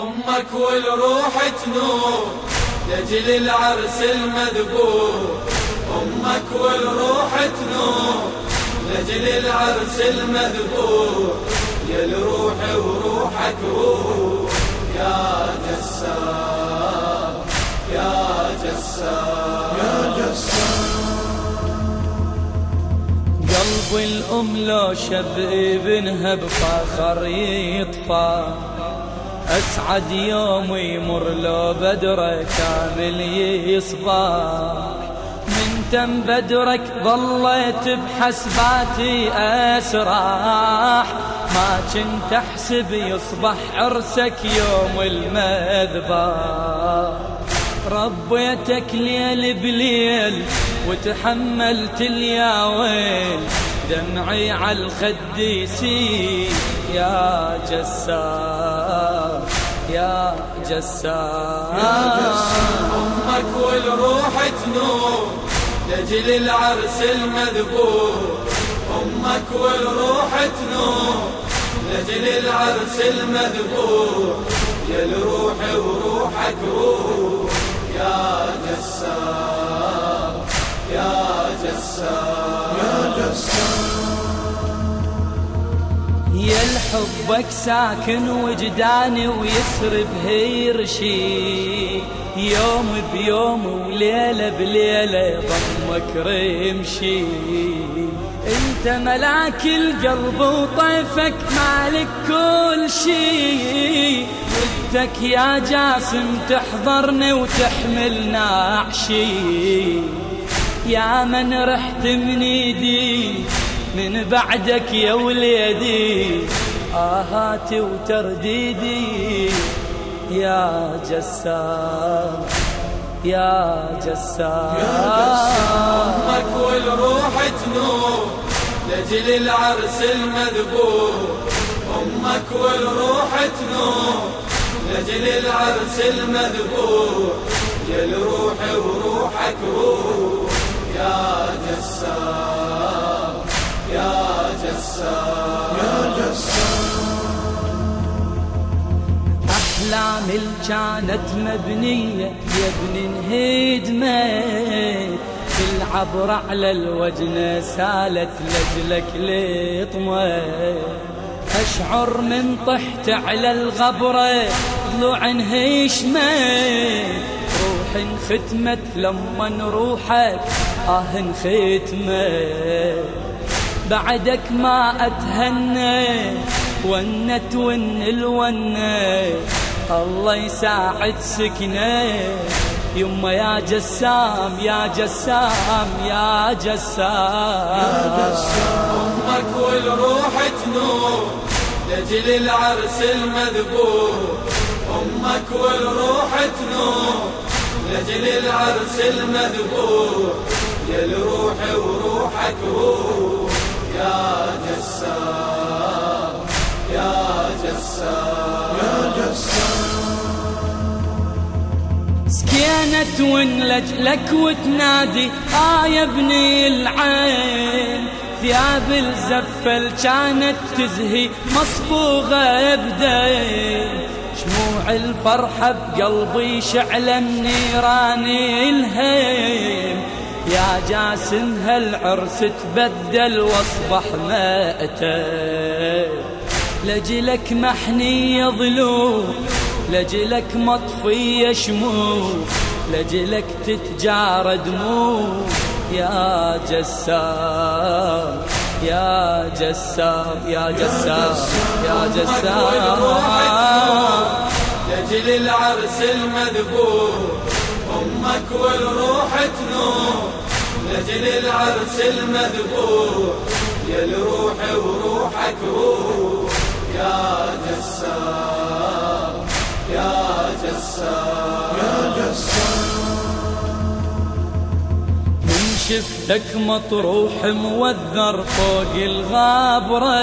أمك والروح تنور لأجل العرس المذبور. أمك والروح تنور لأجل العرس المذبور. يا الروح وروحك روح يا جسار يا جسار يا جسار. قلب الأم لو شب ابنها بفخر يطفى. أسعد يوم يمر لو بدرك كامل يصبح. من تم بدرك ظليت بحسباتي أسراح. ما كنت أحسب يصبح عرسك يوم المذبح. ربيتك ليل بليل وتحملت الياويل. دمعي على الخد يسيل يا جسار يا جسار يا جسار. أمك والروح تنور لأجل العرس المذبور. أمك والروح تنور لأجل العرس المذبور. يا الروح وروحك روح يا جسار يا جسار يا جسار. يا الحبك ساكن وجداني ويسرب هيرشي. يوم بيوم وليلة بليلة ضمك رمشي. انت ملاك القلب وطيفك مالك كل شي. ودك يا جاسم تحضرني وتحمل نعشي. يا من رحت من ايدي من بعدك يا وليدي. آهاتي وترديدي يا جسار يا جسار يا جسار. أمك والروح تنور لأجل العرس المذبور. أمك والروح تنور لأجل العرس المذبور. يا الروح وروحك روح يا جسار يا جسار يا جسار. أحلامي كانت مبنية يا ابن انهدمت. بالعبر على الوجنة سالت لجلك لطمت. أشعر من طحت على الغبرة ضلوع انهشمت. روح انختمت لما روحك انختمت. بعدك ما أتهنى ونت ون الونة. الله يساعد سكنة يما يا جسام يا جسام يا جسام. أمك والروح تنور لأجل العرس المذبور. أمك والروح تنور لأجل العرس المذبور. يا الروح وروحك روح يا جسار يا جسار يا جسار. سكينت ونلجلك وتنادي يا ابني العين. ثياب الزفل كانت تزهي مصبوغة بدين. شموع الفرحة بقلبي شعلة نيران الهيم. يا جاسم هالعرس تبدل واصبح مأتى. لجلك محنية ضلوع لجلك مطفية شموع. لجلك تتجارى دموع يا جسار يا جسار يا جسار يا جسار. لأجل العرس المذبور. أمك والروح تنور لأجل العرس المذبور. يا الروح وروحك روح يا جسار يا جسار يا جسار. من شفتك مطروح موذر فوق الغابرة.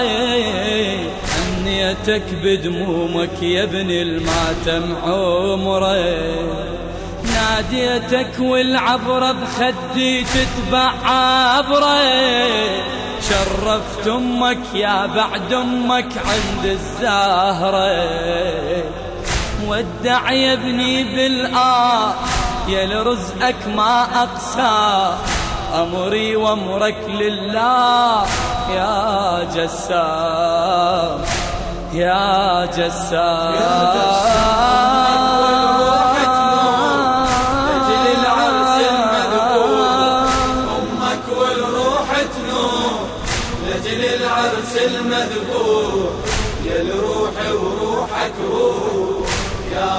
حنيتك بدمومك يا ابن الماتم عمره. ناديتك والعبرة بخدي تتبع عبرة. شرفت أمك يا بعد أمك عند الزهرة. ودع يا ابني يا لرزقك ما أقسى، أمري وأمرك لله يا جسام يا جسام. العرس المذبوح يا الروح وروحك روح يا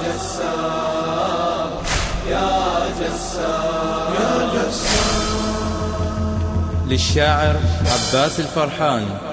جسام يا جسام يا جسام. للشاعر عباس الفرحان.